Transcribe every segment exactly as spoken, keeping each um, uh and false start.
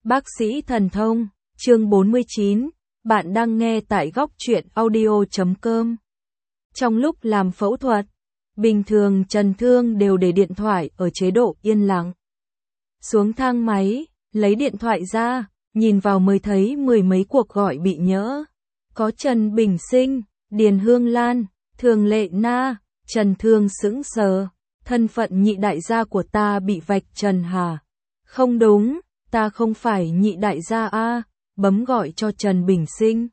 Bác sĩ thần thông, chương bốn mươi chín, bạn đang nghe tại góc truyện audio chấm com. Trong lúc làm phẫu thuật, bình thường Trần Thương đều để điện thoại ở chế độ yên lặng. Xuống thang máy, lấy điện thoại ra, nhìn vào mới thấy mười mấy cuộc gọi bị nhỡ. Có Trần Bình Sinh, Điền Hương Lan, Thường Lệ Na. Trần Thương sững sờ, thân phận nhị đại gia của ta bị vạch trần hả? Không đúng, ta không phải nhị đại gia a. Bấm gọi cho Trần Bình Sinh.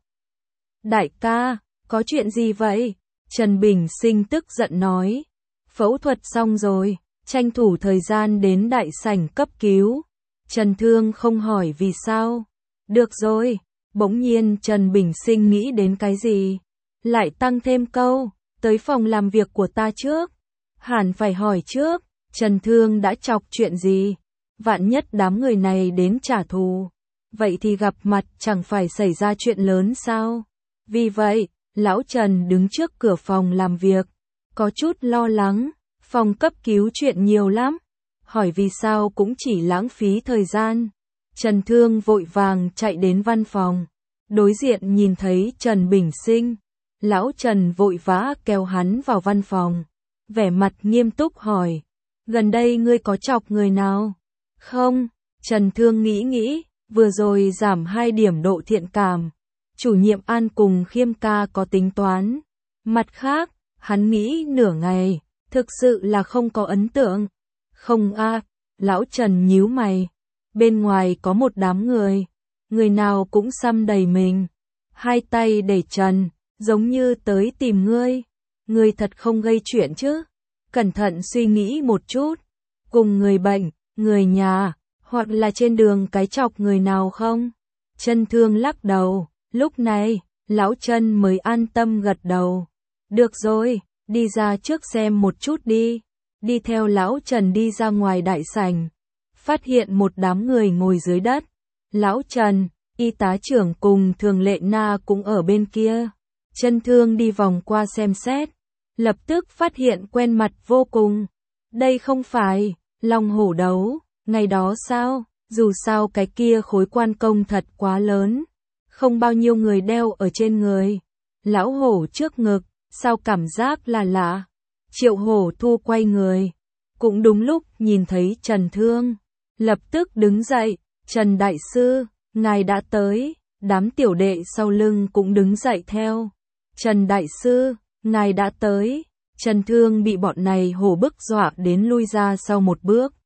Đại ca, có chuyện gì vậy? Trần Bình Sinh tức giận nói. Phẫu thuật xong rồi, tranh thủ thời gian đến đại sảnh cấp cứu. Trần Thương không hỏi vì sao. Được rồi, bỗng nhiên Trần Bình Sinh nghĩ đến cái gì? Lại tăng thêm câu, tới phòng làm việc của ta trước. Hẳn phải hỏi trước, Trần Thương đã chọc chuyện gì? Vạn nhất đám người này đến trả thù. Vậy thì gặp mặt chẳng phải xảy ra chuyện lớn sao? Vì vậy, lão Trần đứng trước cửa phòng làm việc, có chút lo lắng, phòng cấp cứu chuyện nhiều lắm, hỏi vì sao cũng chỉ lãng phí thời gian. Trần Thương vội vàng chạy đến văn phòng, đối diện nhìn thấy Trần Bình Sinh, lão Trần vội vã kéo hắn vào văn phòng, vẻ mặt nghiêm túc hỏi, gần đây ngươi có chọc người nào? Không, Trần Thương nghĩ nghĩ, vừa rồi giảm hai điểm độ thiện cảm. Chủ nhiệm An cùng Khiêm ca có tính toán. Mặt khác, hắn nghĩ nửa ngày, thực sự là không có ấn tượng. Không a, lão Trần nhíu mày. Bên ngoài có một đám người, người nào cũng xăm đầy mình. Hai tay đẩy trần, giống như tới tìm ngươi. Ngươi thật không gây chuyện chứ? Cẩn thận suy nghĩ một chút. Cùng người bệnh, người nhà, hoặc là trên đường cái chọc người nào không? Trần Thương lắc đầu, lúc này, lão Trần mới an tâm gật đầu. Được rồi, đi ra trước xem một chút đi. Đi theo lão Trần đi ra ngoài đại sảnh, phát hiện một đám người ngồi dưới đất. Lão Trần, y tá trưởng cùng Thường Lệ Na cũng ở bên kia. Trần Thương đi vòng qua xem xét, lập tức phát hiện quen mặt vô cùng. Đây không phải Long Hổ Đấu, ngày đó sao? Dù sao cái kia khối quan công thật quá lớn, không bao nhiêu người đeo ở trên người. Lão Hổ trước ngực, sao cảm giác là lạ. Triệu Hổ Thu quay người, cũng đúng lúc nhìn thấy Trần Thương, lập tức đứng dậy, Trần Đại Sư, ngài đã tới. Đám tiểu đệ sau lưng cũng đứng dậy theo. Trần Đại Sư, ngài đã tới. Trần Thương bị bọn này hổ bức dọa đến lui ra sau một bước.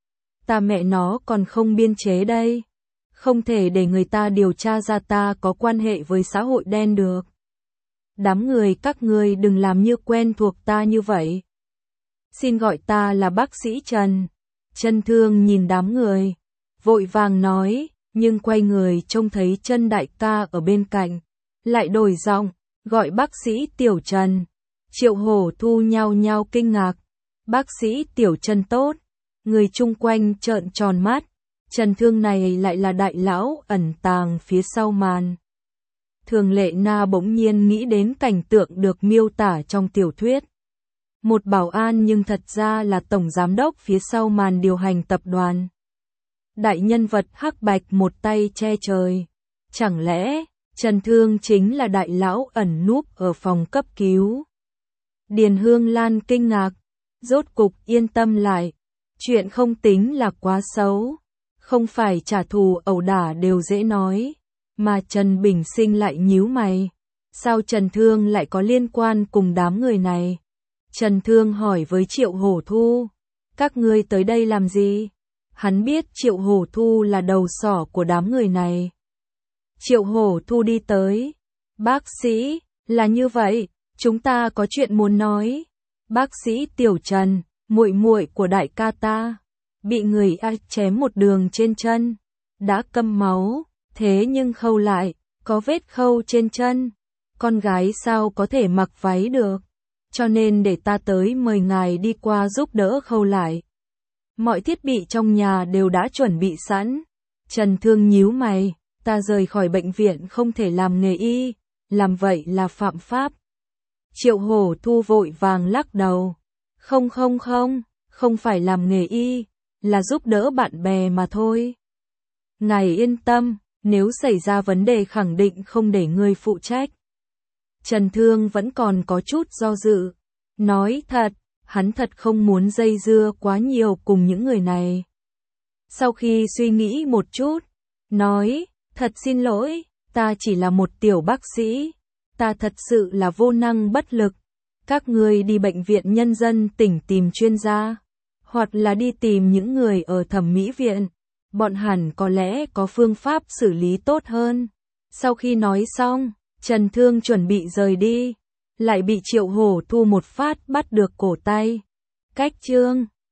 Ta mẹ nó còn không biên chế đây. Không thể để người ta điều tra ra ta có quan hệ với xã hội đen được. Đám người các ngươi đừng làm như quen thuộc ta như vậy. Xin gọi ta là bác sĩ Trần. Trần Thương nhìn đám người, vội vàng nói, nhưng quay người trông thấy Trần đại ca ở bên cạnh, lại đổi giọng, gọi bác sĩ Tiểu Trần. Triệu Hổ Thu nhao nhao kinh ngạc. Bác sĩ Tiểu Trần tốt. Người chung quanh trợn tròn mắt, Trần Thương này lại là đại lão ẩn tàng phía sau màn. Thường Lệ Na bỗng nhiên nghĩ đến cảnh tượng được miêu tả trong tiểu thuyết. Một bảo an nhưng thật ra là tổng giám đốc phía sau màn điều hành tập đoàn. Đại nhân vật hắc bạch một tay che trời. Chẳng lẽ, Trần Thương chính là đại lão ẩn núp ở phòng cấp cứu? Điền Hương Lan kinh ngạc, rốt cục yên tâm lại. Chuyện không tính là quá xấu, không phải trả thù ẩu đả đều dễ nói, mà Trần Bình Sinh lại nhíu mày. Sao Trần Thương lại có liên quan cùng đám người này? Trần Thương hỏi với Triệu Hổ Thu, các ngươi tới đây làm gì? Hắn biết Triệu Hổ Thu là đầu sỏ của đám người này. Triệu Hổ Thu đi tới, bác sĩ, là như vậy, chúng ta có chuyện muốn nói. Bác sĩ Tiểu Trần, muội muội của đại ca ta, bị người A chém một đường trên chân, đã câm máu, thế nhưng khâu lại, có vết khâu trên chân. Con gái sao có thể mặc váy được, cho nên để ta tới mời ngài đi qua giúp đỡ khâu lại. Mọi thiết bị trong nhà đều đã chuẩn bị sẵn. Trần Thương nhíu mày, ta rời khỏi bệnh viện không thể làm nghề y, làm vậy là phạm pháp. Triệu Hổ Thu vội vàng lắc đầu. Không không không, không phải làm nghề y, là giúp đỡ bạn bè mà thôi. Ngài yên tâm, nếu xảy ra vấn đề khẳng định không để ngươi phụ trách. Trần Thương vẫn còn có chút do dự. Nói thật, hắn thật không muốn dây dưa quá nhiều cùng những người này. Sau khi suy nghĩ một chút, nói, thật xin lỗi, ta chỉ là một tiểu bác sĩ. Ta thật sự là vô năng bất lực. Các ngươi đi bệnh viện nhân dân tỉnh tìm chuyên gia, hoặc là đi tìm những người ở thẩm mỹ viện. Bọn hẳn có lẽ có phương pháp xử lý tốt hơn. Sau khi nói xong, Trần Thương chuẩn bị rời đi, lại bị Triệu Hổ Thu một phát bắt được cổ tay. Cách chương